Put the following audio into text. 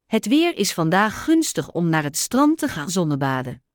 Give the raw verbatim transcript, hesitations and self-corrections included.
Het weer is vandaag gunstig om naar het strand te gaan zonnebaden.